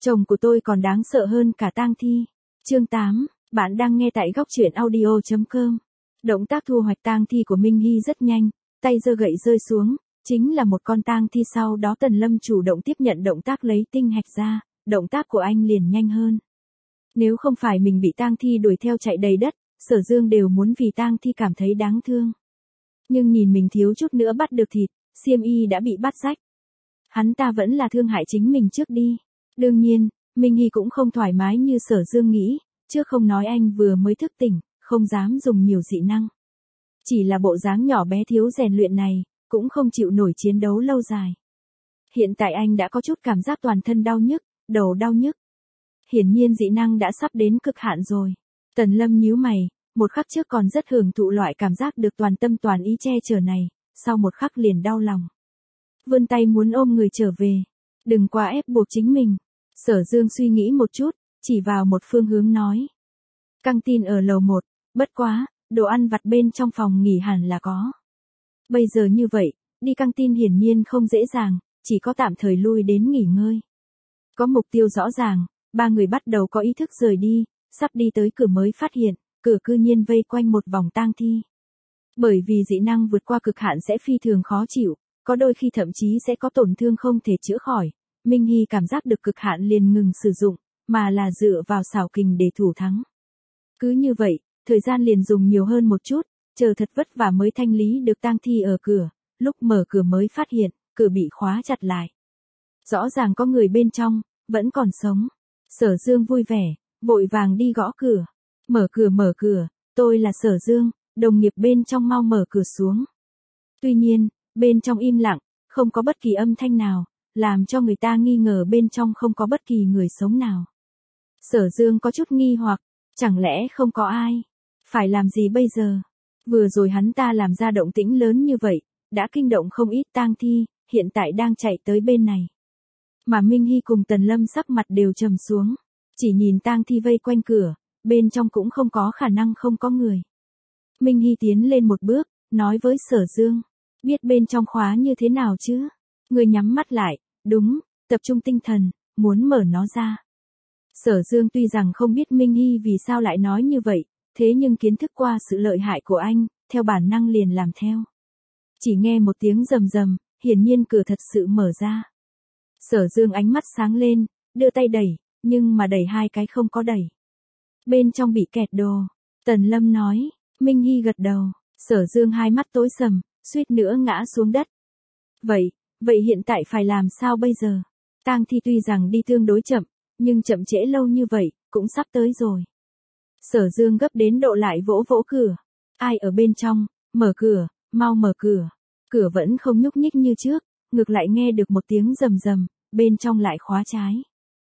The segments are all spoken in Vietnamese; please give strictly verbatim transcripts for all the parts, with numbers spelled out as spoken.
Chồng của tôi còn đáng sợ hơn cả tang thi. Chương tám, bạn đang nghe tại góc truyện audio chấm com. Động tác thu hoạch tang thi của Minh Hy rất nhanh, tay giơ gậy rơi xuống, chính là một con tang thi. Sau đó Tần Lâm chủ động tiếp nhận động tác lấy tinh hạch ra, động tác của anh liền nhanh hơn. Nếu không phải mình bị tang thi đuổi theo chạy đầy đất, Sở Dương đều muốn vì tang thi cảm thấy đáng thương. Nhưng nhìn mình thiếu chút nữa bắt được thịt, xiêm y đã bị bắt rách. Hắn ta vẫn là thương hại chính mình trước đi. Đương nhiên, Minh Hy cũng không thoải mái như Sở Dương nghĩ, chứ không nói anh vừa mới thức tỉnh, không dám dùng nhiều dị năng. Chỉ là bộ dáng nhỏ bé thiếu rèn luyện này, cũng không chịu nổi chiến đấu lâu dài. Hiện tại anh đã có chút cảm giác toàn thân đau nhức, đầu đau nhức. Hiển nhiên dị năng đã sắp đến cực hạn rồi. Tần Lâm nhíu mày, một khắc trước còn rất hưởng thụ loại cảm giác được toàn tâm toàn ý che chở này, sau một khắc liền đau lòng. Vươn tay muốn ôm người trở về. Đừng quá ép buộc chính mình. Sở Dương suy nghĩ một chút, chỉ vào một phương hướng nói. Căng tin ở lầu một, bất quá, đồ ăn vặt bên trong phòng nghỉ hẳn là có. Bây giờ như vậy, đi căng tin hiển nhiên không dễ dàng, chỉ có tạm thời lui đến nghỉ ngơi. Có mục tiêu rõ ràng, ba người bắt đầu có ý thức rời đi, sắp đi tới cửa mới phát hiện, cửa cư nhiên vây quanh một vòng tang thi. Bởi vì dị năng vượt qua cực hạn sẽ phi thường khó chịu, có đôi khi thậm chí sẽ có tổn thương không thể chữa khỏi. Minh Hy cảm giác được cực hạn liền ngừng sử dụng, mà là dựa vào xảo kình để thủ thắng. Cứ như vậy, thời gian liền dùng nhiều hơn một chút, chờ thật vất vả mới thanh lý được tang thi ở cửa, lúc mở cửa mới phát hiện, cửa bị khóa chặt lại. Rõ ràng có người bên trong, vẫn còn sống. Sở Dương vui vẻ, vội vàng đi gõ cửa. Mở cửa mở cửa, tôi là Sở Dương, đồng nghiệp bên trong mau mở cửa xuống. Tuy nhiên, bên trong im lặng, không có bất kỳ âm thanh nào, làm cho người ta nghi ngờ bên trong không có bất kỳ người sống nào. Sở Dương có chút nghi hoặc, chẳng lẽ không có ai? Phải làm gì bây giờ? Vừa rồi hắn ta làm ra động tĩnh lớn như vậy, đã kinh động không ít tang thi, hiện tại đang chạy tới bên này. Mà Minh Hy cùng Tần Lâm sắc mặt đều trầm xuống, chỉ nhìn tang thi vây quanh cửa, bên trong cũng không có khả năng không có người. Minh Hy tiến lên một bước, nói với Sở Dương, biết bên trong khóa như thế nào chứ? Người nhắm mắt lại, đúng, tập trung tinh thần, muốn mở nó ra. Sở Dương tuy rằng không biết Minh Hy vì sao lại nói như vậy, thế nhưng kiến thức qua sự lợi hại của anh, theo bản năng liền làm theo. Chỉ nghe một tiếng rầm rầm, hiển nhiên cửa thật sự mở ra. Sở Dương ánh mắt sáng lên, đưa tay đẩy, nhưng mà đẩy hai cái không có đẩy. Bên trong bị kẹt đồ. Tần Lâm nói, Minh Hy gật đầu. Sở Dương hai mắt tối sầm, suýt nữa ngã xuống đất. Vậy, vậy hiện tại phải làm sao bây giờ? Tang thi tuy rằng đi tương đối chậm, nhưng chậm trễ lâu như vậy, cũng sắp tới rồi. Sở Dương gấp đến độ lại vỗ vỗ cửa. Ai ở bên trong? Mở cửa, mau mở cửa. Cửa vẫn không nhúc nhích như trước, ngược lại nghe được một tiếng rầm rầm, bên trong lại khóa trái.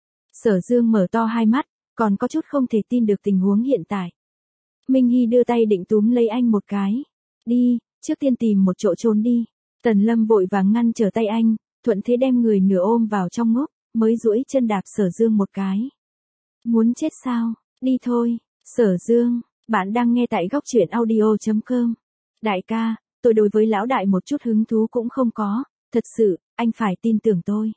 Sở Dương mở to hai mắt, còn có chút không thể tin được tình huống hiện tại. Minh Hy đưa tay định túm lấy anh một cái. Đi, trước tiên tìm một chỗ trốn đi. Tần Lâm vội vàng ngăn trở tay anh, thuận thế đem người nửa ôm vào trong ngốc, mới duỗi chân đạp Sở Dương một cái. Muốn chết sao? Đi thôi. Sở Dương, bạn đang nghe tại góc truyện audio chấm com. Đại ca, tôi đối với lão đại một chút hứng thú cũng không có, thật sự, anh phải tin tưởng tôi.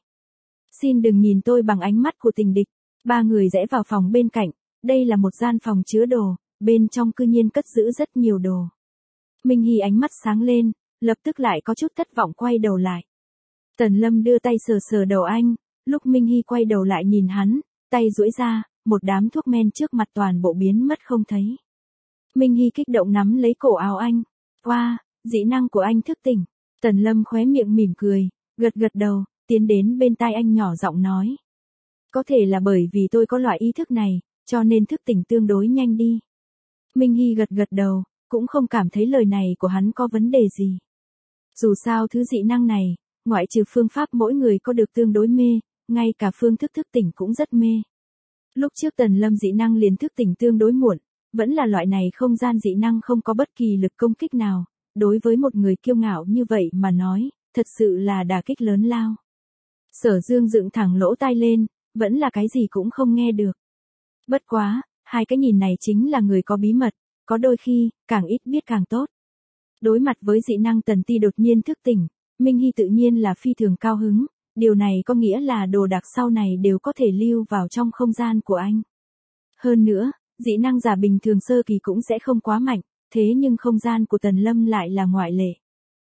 Xin đừng nhìn tôi bằng ánh mắt của tình địch. Ba người rẽ vào phòng bên cạnh, đây là một gian phòng chứa đồ, bên trong cư nhiên cất giữ rất nhiều đồ. Minh Hy ánh mắt sáng lên, lập tức lại có chút thất vọng quay đầu lại. Tần Lâm đưa tay sờ sờ đầu anh, lúc Minh Hy quay đầu lại nhìn hắn, tay duỗi ra, một đám thuốc men trước mặt toàn bộ biến mất không thấy. Minh Hy kích động nắm lấy cổ áo anh. Wow, dị năng của anh thức tỉnh. Tần Lâm khóe miệng mỉm cười, gật gật đầu, tiến đến bên tai anh nhỏ giọng nói. Có thể là bởi vì tôi có loại ý thức này, cho nên thức tỉnh tương đối nhanh đi. Minh Hy gật gật đầu, cũng không cảm thấy lời này của hắn có vấn đề gì. Dù sao thứ dị năng này, ngoại trừ phương pháp mỗi người có được tương đối mê, ngay cả phương thức thức tỉnh cũng rất mê. Lúc trước Tần Lâm dị năng liền thức tỉnh tương đối muộn, vẫn là loại này không gian dị năng không có bất kỳ lực công kích nào, đối với một người kiêu ngạo như vậy mà nói, thật sự là đả kích lớn lao. Sở Dương dựng thẳng lỗ tai lên, vẫn là cái gì cũng không nghe được. Bất quá, hai cái nhìn này chính là người có bí mật, có đôi khi, càng ít biết càng tốt. Đối mặt với dị năng Tần Ti đột nhiên thức tỉnh, Minh Hy tự nhiên là phi thường cao hứng, điều này có nghĩa là đồ đạc sau này đều có thể lưu vào trong không gian của anh. Hơn nữa, dị năng giả bình thường sơ kỳ cũng sẽ không quá mạnh, thế nhưng không gian của Tần Lâm lại là ngoại lệ.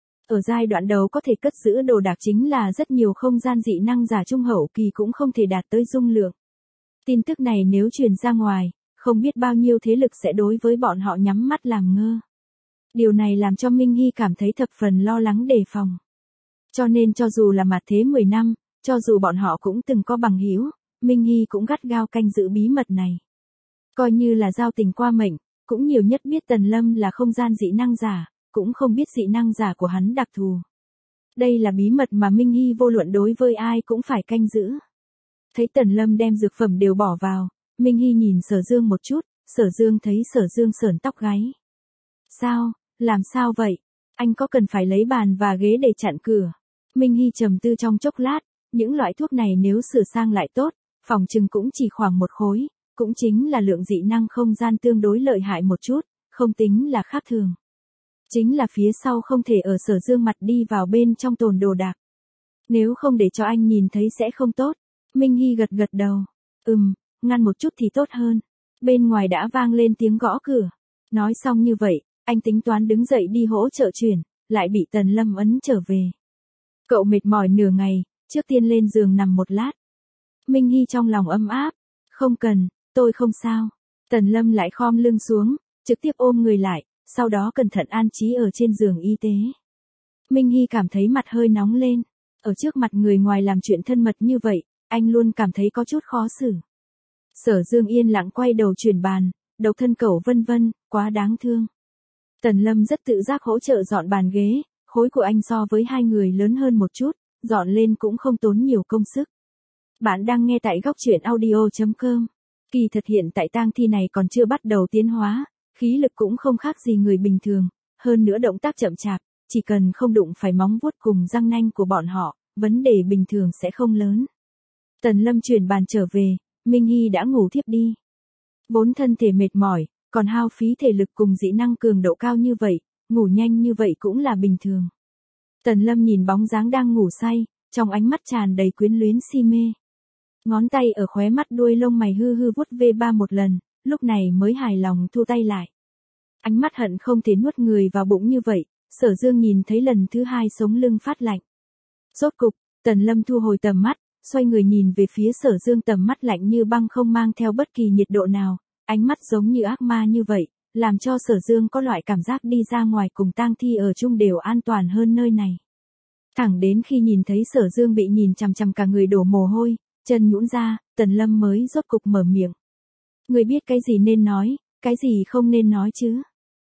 Ở giai đoạn đầu có thể cất giữ đồ đạc chính là rất nhiều không gian dị năng giả trung hậu kỳ cũng không thể đạt tới dung lượng. Tin tức này nếu truyền ra ngoài, không biết bao nhiêu thế lực sẽ đối với bọn họ nhắm mắt làm ngơ. Điều này làm cho Minh Hy cảm thấy thập phần lo lắng đề phòng. Cho nên cho dù là mặt thế mười năm, cho dù bọn họ cũng từng có bằng hữu, Minh Hy cũng gắt gao canh giữ bí mật này. Coi như là giao tình qua mệnh, cũng nhiều nhất biết Tần Lâm là không gian dị năng giả, cũng không biết dị năng giả của hắn đặc thù. Đây là bí mật mà Minh Hy vô luận đối với ai cũng phải canh giữ. Thấy Tần Lâm đem dược phẩm đều bỏ vào, Minh Hy nhìn Sở Dương một chút, Sở Dương thấy Sở Dương sởn tóc gáy. Sao, làm sao vậy? Anh có cần phải lấy bàn và ghế để chặn cửa? Minh Hy trầm tư trong chốc lát, những loại thuốc này nếu sửa sang lại tốt, phòng chừng cũng chỉ khoảng một khối, cũng chính là lượng dị năng không gian tương đối lợi hại một chút, không tính là khác thường. Chính là phía sau không thể ở Sở Dương mặt đi vào bên trong tồn đồ đạc. Nếu không để cho anh nhìn thấy sẽ không tốt. Minh Hy gật gật đầu. Ừm, ngăn một chút thì tốt hơn. Bên ngoài đã vang lên tiếng gõ cửa. Nói xong như vậy, anh tính toán đứng dậy đi hỗ trợ chuyển, lại bị Tần Lâm ấn trở về. Cậu mệt mỏi nửa ngày, trước tiên lên giường nằm một lát. Minh Hy trong lòng ấm áp. Không cần, tôi không sao. Tần Lâm lại khom lưng xuống, trực tiếp ôm người lại, sau đó cẩn thận an trí ở trên giường y tế. Minh Hy cảm thấy mặt hơi nóng lên. Ở trước mặt người ngoài làm chuyện thân mật như vậy, anh luôn cảm thấy có chút khó xử. Sở Dương yên lặng quay đầu chuyển bàn, độc thân cẩu vân vân, quá đáng thương. Tần Lâm rất tự giác hỗ trợ dọn bàn ghế, khối của anh so với hai người lớn hơn một chút, dọn lên cũng không tốn nhiều công sức. Bạn đang nghe tại góc truyện audio chấm com. Kỳ thật hiện tại tang thi này còn chưa bắt đầu tiến hóa, khí lực cũng không khác gì người bình thường, hơn nữa động tác chậm chạp, chỉ cần không đụng phải móng vuốt cùng răng nanh của bọn họ, vấn đề bình thường sẽ không lớn. Tần Lâm chuyển bàn trở về, Minh Hy đã ngủ thiếp đi. Vốn thân thể mệt mỏi, còn hao phí thể lực cùng dị năng cường độ cao như vậy, ngủ nhanh như vậy cũng là bình thường. Tần Lâm nhìn bóng dáng đang ngủ say, trong ánh mắt tràn đầy quyến luyến si mê. Ngón tay ở khóe mắt đuôi lông mày hư hư vuốt ve ba một lần, lúc này mới hài lòng thu tay lại. Ánh mắt hận không thể nuốt người vào bụng như vậy, Sở Dương nhìn thấy lần thứ hai sống lưng phát lạnh. Rốt cục, Tần Lâm thu hồi tầm mắt, xoay người nhìn về phía Sở Dương, tầm mắt lạnh như băng không mang theo bất kỳ nhiệt độ nào, ánh mắt giống như ác ma như vậy, làm cho Sở Dương có loại cảm giác đi ra ngoài cùng tang thi ở chung đều an toàn hơn nơi này. Thẳng đến khi nhìn thấy Sở Dương bị nhìn chằm chằm cả người đổ mồ hôi, chân nhũn ra, Tần Lâm mới rốt cục mở miệng. Người biết cái gì nên nói, cái gì không nên nói chứ?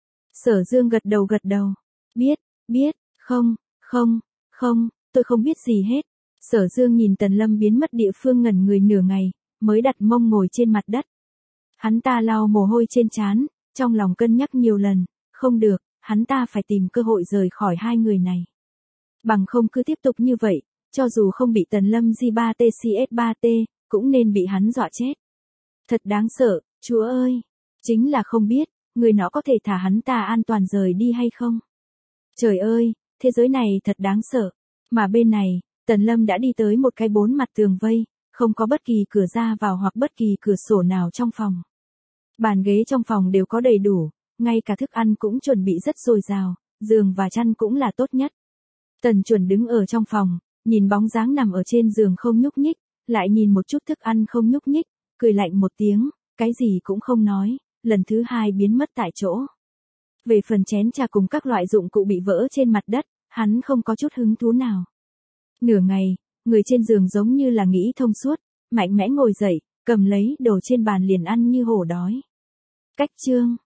Sở Dương gật đầu gật đầu. Biết, biết, không, không, không, tôi không biết gì hết. Sở Dương nhìn Tần Lâm biến mất địa phương ngẩn người nửa ngày, mới đặt mông ngồi trên mặt đất. Hắn ta lau mồ hôi trên trán, trong lòng cân nhắc nhiều lần, không được, hắn ta phải tìm cơ hội rời khỏi hai người này. Bằng không cứ tiếp tục như vậy, cho dù không bị Tần Lâm G ba T C S ba T, cũng nên bị hắn dọa chết. Thật đáng sợ, Chúa ơi! Chính là không biết, người nó có thể thả hắn ta an toàn rời đi hay không? Trời ơi, thế giới này thật đáng sợ. Mà bên này, Tần Lâm đã đi tới một cái bốn mặt tường vây, không có bất kỳ cửa ra vào hoặc bất kỳ cửa sổ nào trong phòng. Bàn ghế trong phòng đều có đầy đủ, ngay cả thức ăn cũng chuẩn bị rất dồi dào, giường và chăn cũng là tốt nhất. Tần Chuẩn đứng ở trong phòng, nhìn bóng dáng nằm ở trên giường không nhúc nhích, lại nhìn một chút thức ăn không nhúc nhích, cười lạnh một tiếng, cái gì cũng không nói, lần thứ hai biến mất tại chỗ. Về phần chén trà cùng các loại dụng cụ bị vỡ trên mặt đất, hắn không có chút hứng thú nào. Nửa ngày, người trên giường giống như là nghĩ thông suốt, mạnh mẽ ngồi dậy, cầm lấy đồ trên bàn liền ăn như hổ đói. Cách chương